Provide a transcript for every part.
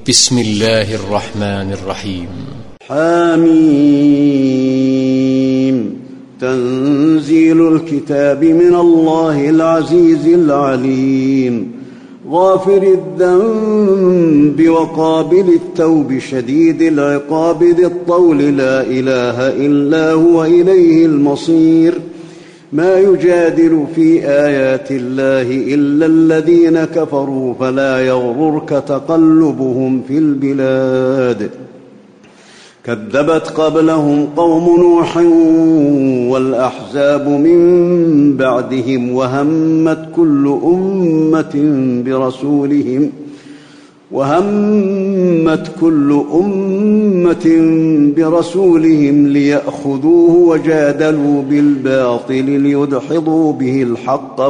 بسم الله الرحمن الرحيم. حميم. تنزيل الكتاب من الله العزيز العليم، غافر الذنب وقابل التوب شديد العقاب ذي الطول، لا إله إلا هو إليه المصير. ما يجادل في آيات الله إلا الذين كفروا، فلا يغررك تقلبهم في البلاد. كذبت قبلهم قوم نوح والأحزاب من بعدهم، وهمت كل أمة برسولهم ليأخذوه، وجادلوا بالباطل ليدحضوا به الحق،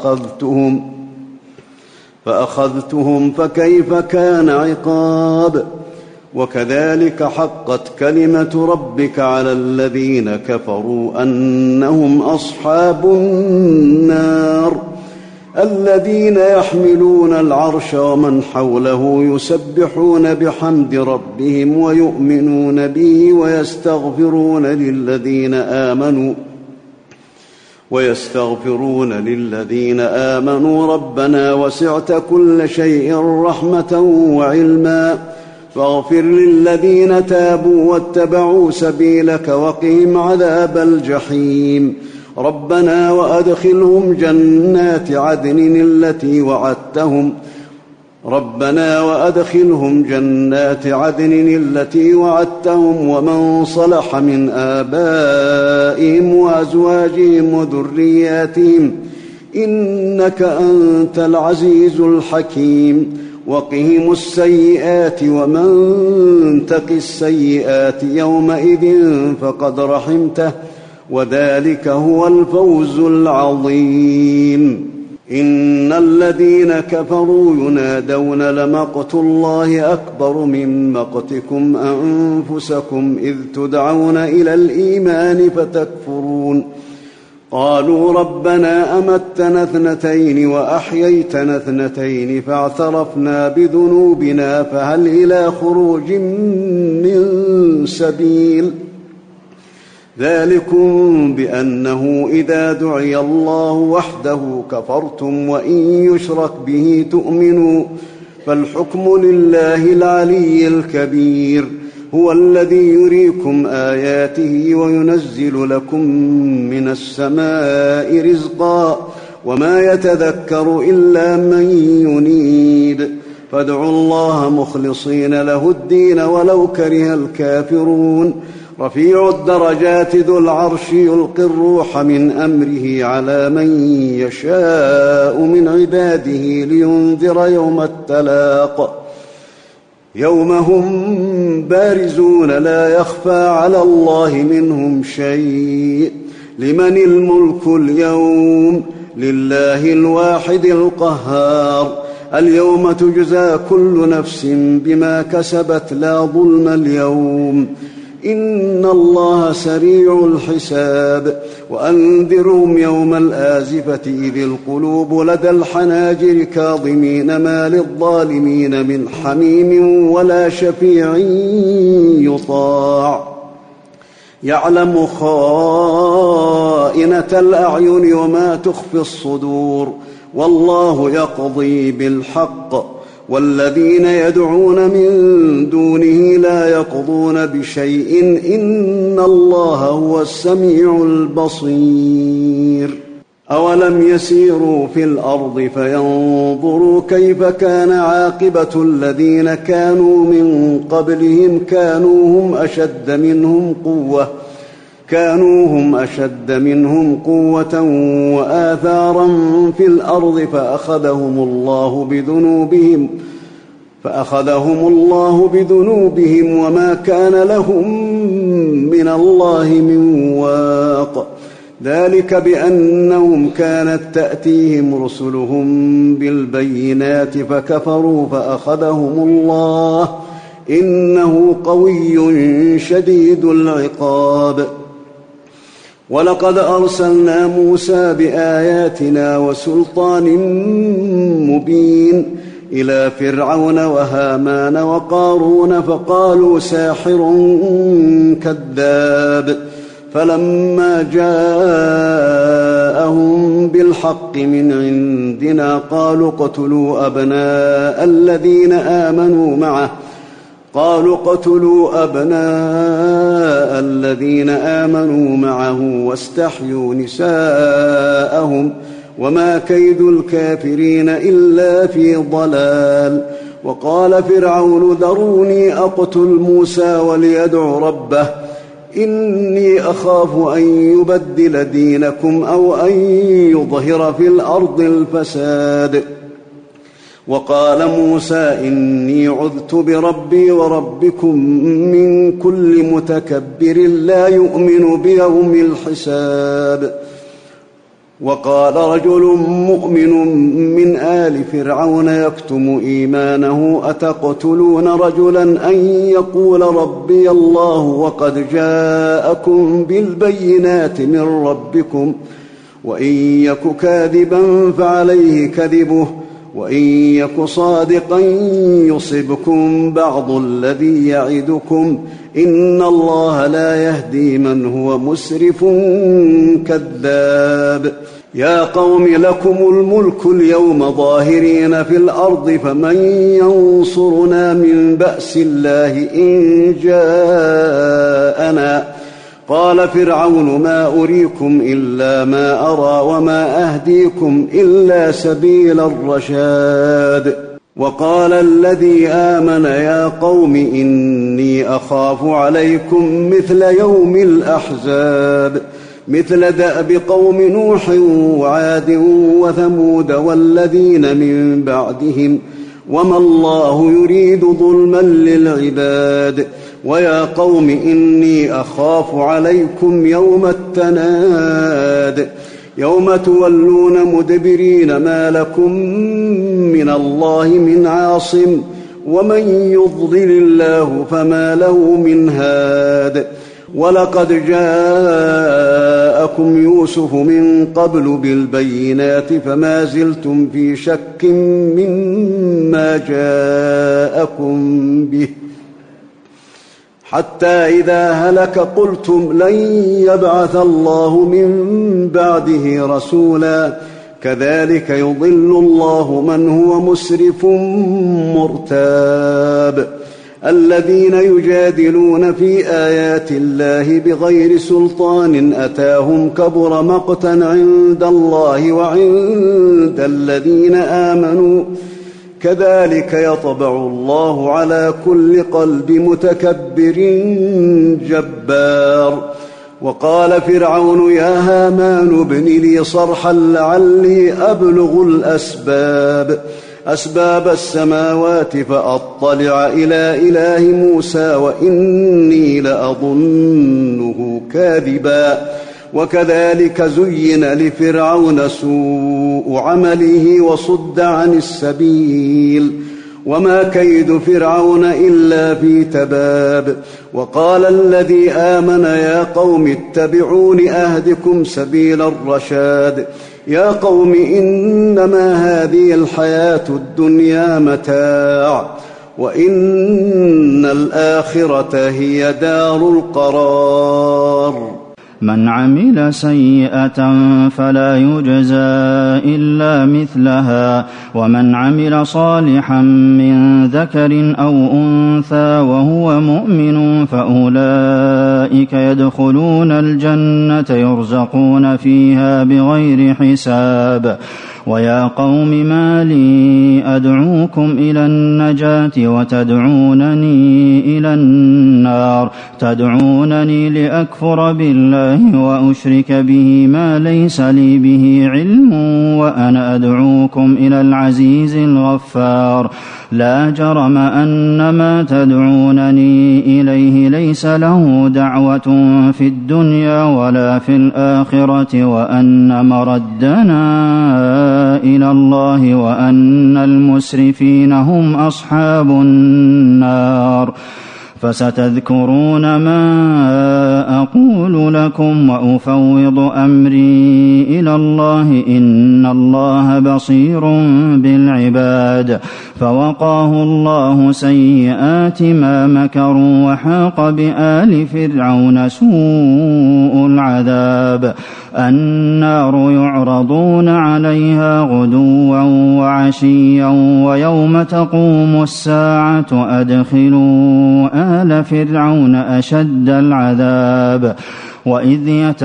فأخذتهم فكيف كان عقاب. وكذلك حقت كلمة ربك على الذين كفروا أنهم أصحاب النار. الذين يحملون العرش ومن حوله يسبحون بحمد ربهم ويؤمنون به ويستغفرون للذين آمنوا ربنا وسعت كل شيء رحمة وعلما، فاغفر للذين تابوا واتبعوا سبيلك وقهم عذاب الجحيم. ربنا وأدخلهم جنات عدن التي وعدتهم ومن صلح من آبائهم وأزواجهم وذرياتهم، إنك أنت العزيز الحكيم. وقهم السيئات، ومن تق السيئات يومئذ فقد رحمته، وذلك هو الفوز العظيم. إن الذين كفروا ينادون لمقت الله أكبر من مقتكم أنفسكم إذ تدعون إلى الإيمان فتكفرون. قالوا ربنا أمتنا 2 وأحييتنا 2 فاعترفنا بذنوبنا فهل إلى خروج من سبيل. ذلكم بأنه إذا دعي الله وحده كفرتم وإن يشرك به تؤمنوا، فالحكم لله العلي الكبير. هو الذي يريكم آياته وينزل لكم من السماء رزقا، وما يتذكر إلا من ينيب. فادعوا الله مخلصين له الدين ولو كره الكافرون. رفيع الدرجات ذو العرش يلقي الروح من أمره على من يشاء من عباده لينذر يوم التلاق، يوم هم بارزون لا يخفى على الله منهم شيء. لمن الملك اليوم؟ لله الواحد القهار. اليوم تجزى كل نفس بما كسبت لا ظلم اليوم، إن الله سريع الحساب. وأنذرهم يوم الآزفة إذ القلوب لدى الحناجر كاظمين ما للظالمين من حميم ولا شفيع يطاع. يعلم خائنة الأعين وما تخفي الصدور، والله يقضي بالحق. والذين يدعون من دونه لا يقضون بشيء، إن الله هو السميع البصير. أولم يسيروا في الأرض فينظروا كيف كان عاقبة الذين كانوا من قبلهم، كانوا هم أشد منهم قوة وآثارا في الأرض فأخذهم الله بذنوبهم وما كان لهم من الله من واق. ذلك بأنهم كانت تأتيهم رسلهم بالبينات فكفروا فأخذهم الله، إنه قوي شديد العقاب. ولقد أرسلنا موسى بآياتنا وسلطان مبين إلى فرعون وهامان وقارون فقالوا ساحر كذاب. فلما جاءهم بالحق من عندنا قالوا اقتلوا أبناء الذين آمنوا معه واستحيوا نساءهم وما كيد الكافرين إلا في ضلال. وقال فرعون ذروني أقتل موسى وليدع ربه إني أخاف أن يبدل دينكم أو أن يظهر في الأرض الفساد. وقال موسى إني عذت بربي وربكم من كل متكبر لا يؤمن بيوم الحساب. وقال رجل مؤمن من آل فرعون يكتم إيمانه أتقتلون رجلا أن يقول ربي الله وقد جاءكم بالبينات من ربكم وإن يك كاذبا فعليه كذبه وإن يك صادقا يصبكم بعض الذي يعدكم إن الله لا يهدي من هو مسرف كذاب. يا قوم لكم الملك اليوم ظاهرين في الأرض فمن ينصرنا من بأس الله إن جاءنا. قال فرعون ما أريكم إلا ما أرى وما أهديكم إلا سبيل الرشاد. وقال الذي آمن يا قوم إني أخاف عليكم مثل يوم الأحزاب مثل دأب قوم نوح وعاد وثمود والذين من بعدهم وما الله يريد ظلما للعباد. ويا قوم إني أخاف عليكم يوم التناد يوم تولون مدبرين ما لكم من الله من عاصم ومن يضلل الله فما له من هاد. ولقد جاءكم يوسف من قبل بالبينات فما زلتم في شك مما جاءكم به حتى إذا هلك قلتم لن يبعث الله من بعده رسولا كذلك يضل الله من هو مسرف مرتاب. الذين يجادلون في آيات الله بغير سلطان أتاهم كبر مقتا عند الله وعند الذين آمنوا كذلك يطبع الله على كل قلب متكبر جبار. وقال فرعون يا هامان ابن لي صرحا لعلي أبلغ أسباب السماوات فأطلع إلى إله موسى وإني لأظنه كاذبا. وكذلك زين لفرعون سوء عمله وصد عن السبيل وما كيد فرعون إلا في تباب. وقال الذي آمن يا قوم اتبعون أهدكم سبيل الرشاد. يا قوم إنما هذه الحياة الدنيا متاع وإن الآخرة هي دار القرار. من عمل سيئة فلا يجزى إلا مثلها ومن عمل صالحا من ذكر أو أنثى وهو مؤمن فأولئك يدخلون الجنة يرزقون فيها بغير حساب. ويا قوم ما لي أدعوكم إلى النجاة وتدعونني إلى النار تدعونني لأكفر بالله وأشرك به ما ليس لي به علم وأنا أدعوكم إلى العزيز الغفار. لا جرم أن ما تدعونني إليه ليس له دعوة في الدنيا ولا في الآخرة وأن مردنا إلى الله وأن المسرفين هم أصحاب النار. فستذكرون ما أقول لكم وأفوض أمري إلى الله إن الله بصير بالعباد. فوقاه الله سيئات ما مكروا وحاق بآل فرعون سوء العذاب. النار يعرضون عليها غدوا وعشيا ويوم تقوم الساعة أدخلوا آل فرعون أشد العذاب. وإذ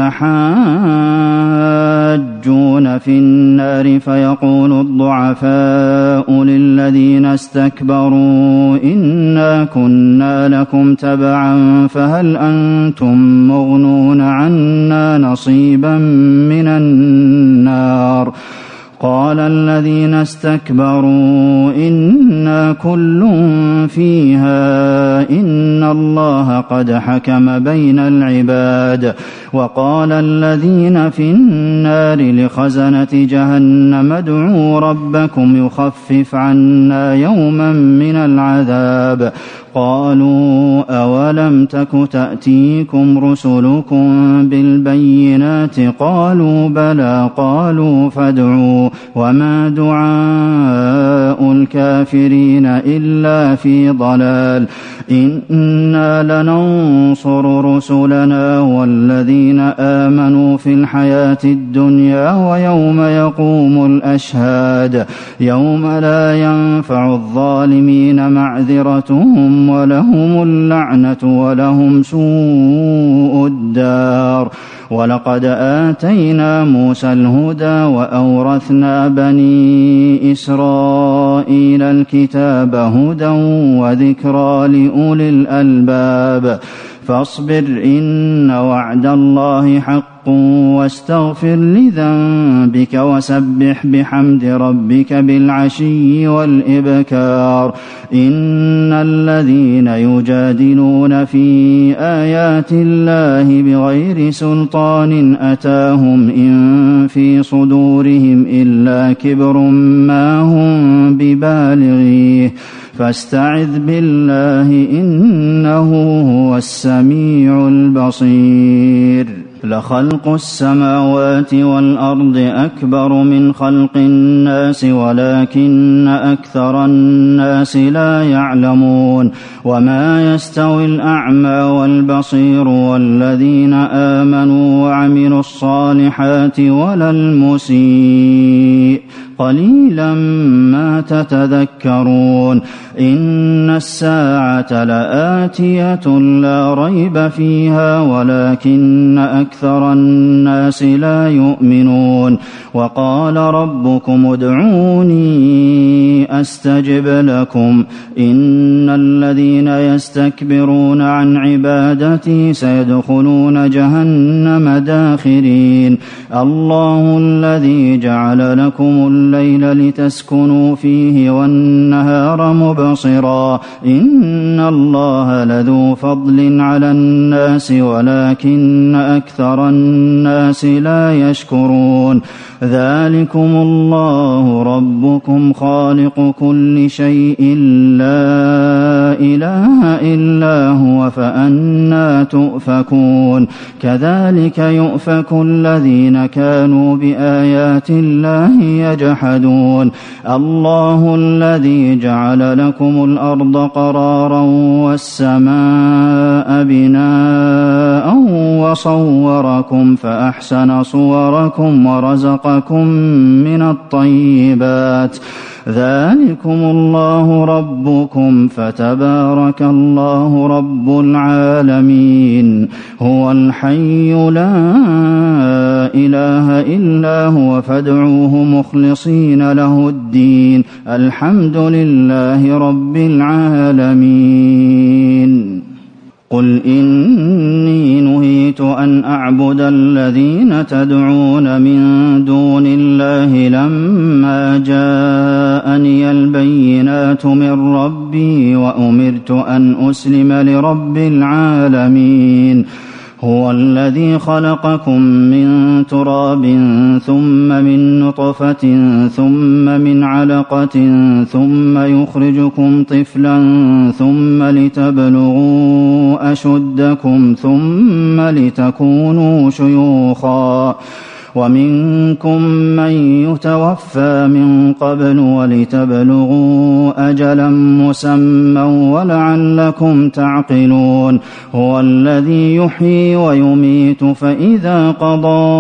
يتحاجون في النار فيقول الضعفاء للذين استكبروا إنا كنا لكم تبعا فهل أنتم مغنون عنا نصيبا من النار. قال الذين استكبروا إنا كل فيها إن الله قد حكم بين العباد. وقال الذين في النار لخزنة جهنم ادعوا ربكم يخفف عنا يوما من العذاب. قالوا أولم تك تأتيكم رسلكم بالبينات قالوا بلى قالوا فادعوا وما دعاء الكافرين إلا في ضلال. إنا لننصر رسلنا والذين آمنوا في الحياة الدنيا ويوم يقوم الأشهاد يوم لا ينفع الظالمين معذرتهم ولهم اللعنة ولهم سوء الدار. ولقد آتينا موسى الهدى وأورثنا بني إسرائيل الكتاب هدى وذكرى لأولي الألباب. فاصبر إن وعد الله حق واستغفر لذنبك وسبح بحمد ربك بالعشي والإبكار. إن الذين يجادلون في آيات الله بغير سلطان أتاهم إن في صدورهم إلا كبر ما هم ببالغيه فاستعذ بالله إنه هو السميع البصير. لخلق السماوات والأرض أكبر من خلق الناس ولكن أكثر الناس لا يعلمون. وما يستوي الأعمى والبصير والذين آمنوا وعملوا الصالحات ولا المسيء قليلا ما تتذكرون. إن الساعة لآتية لا ريب فيها ولكن أكثر الناس لا يؤمنون. وقال ربكم ادعوني أستجب لكم إن الذين يستكبرون عن عبادتي سيدخلون جهنم داخرين. الله الذي جعل لكم الليل لتسكنوا فيه والنهار مبصرا إن الله لذو فضل على الناس ولكن أكثر الناس لا يشكرون. ذلكم الله ربكم خالق كل شيء لا إله إلا هو فأنى تؤفكون. كذلك يؤفك الذين كانوا بآيات الله يجحدون. الله الذي جعل لكم الأرض قرارا والسماء بناء وصوركم فأحسن صوركم ورزقكم من الطيبات. ذلكم الله ربكم فتبارك الله رب العالمين. هو الحي لا إله إلا هو فادعوه مخلصين له الدين الحمد لله رب العالمين. قل إني نهيت أن أعبد الذين تدعون من دون الله لما جاءني البينات من ربي وأمرت أن أسلم لرب العالمين. هو الذي خلقكم من تراب ثم من نطفة ثم من علقة ثم يخرجكم طفلا ثم لتبلغوا أشدكم ثم لتكونوا شيوخا ومنكم من يتوفى من قبل ولتبلغوا أجلا مسمى ولعلكم تعقلون هو الذي يحيي ويميت فإذا قضى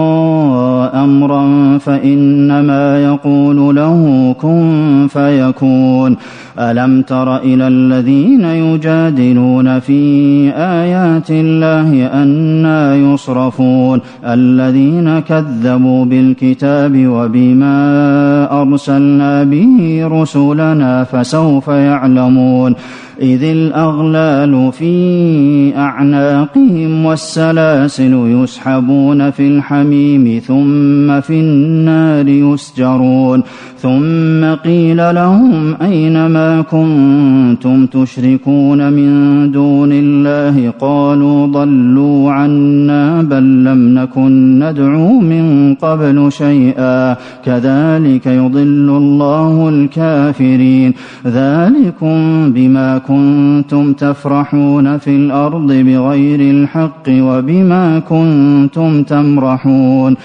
أمرا فإنما يقول له كن فيكون ألم تر إلى الذين يجادلون في آيات الله أنى يصرفون الذين كذبوا بالكتاب وبما أرسلنا به رسلنا فسوف يعلمون إذ الأغلال في أعناقهم والسلاسل يسحبون في الحميم ثم في النار يسجرون ثم قيل لهم أين ما كنتم تشركون من دون الله قالوا ضلوا عنا بل لم نكن ندعو من قبل شيئا كذلك يضل الله الكافرين ذلكم بما كنتم تفرحون في الأرض بغير الحق وبما كنتم تمرحون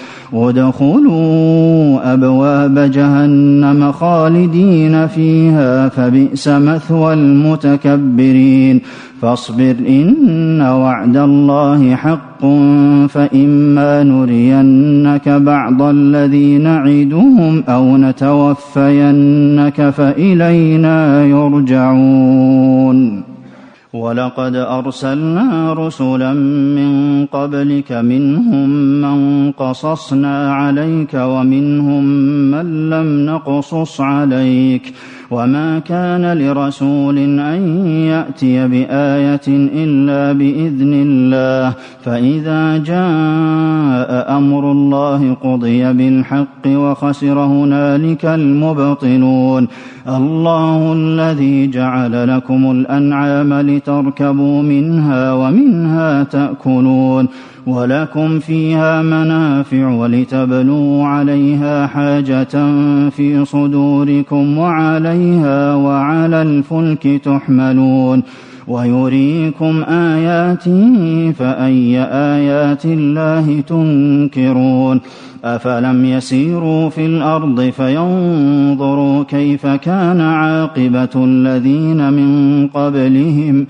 ادخلوا أبواب جهنم خالدين فيها فبئس مثوى المتكبرين فاصبر إن وعد الله حق فإما نرينك بعض الذي نعدهم أو نتوفينك فإلينا يرجعون ولقد أرسلنا رسلا من قبلك منهم من قصصنا عليك ومنهم من لم نقصص عليك وما كان لرسول أن يأتي بآية إلا بإذن الله فإذا جاء أمر الله قضي بالحق وخسر هنالك المبطلون الله الذي جعل لكم الأنعام لتركبوا منها ومنها تأكلون ولكم فيها منافع ولتبلوا عليها حاجة في صدوركم وعليها وعلى الفلك تحملون ويريكم آياته فأي آيات الله تنكرون أفلم يسيروا في الأرض فينظروا كيف كان عاقبة الذين من قبلهم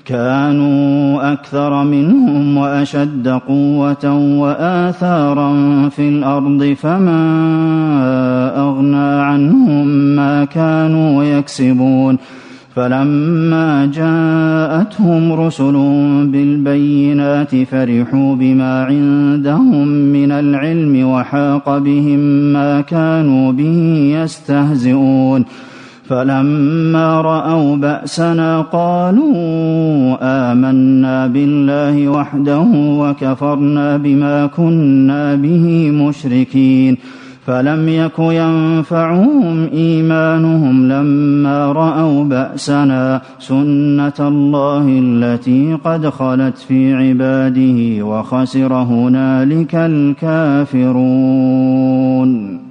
كانوا أكثر منهم وأشد قوة وآثارا في الأرض فما أغنى عنهم ما كانوا يكسبون فلما جاءتهم رسل بالبينات فرحوا بما عندهم من العلم وحاق بهم ما كانوا به يستهزئون فلما رأوا بأسنا قالوا آمنا بالله وحده وكفرنا بما كنا به مشركين فلم يك ينفعهم إيمانهم لما رأوا بأسنا سنة الله التي قد خلت في عباده وخسر هنالك الكافرون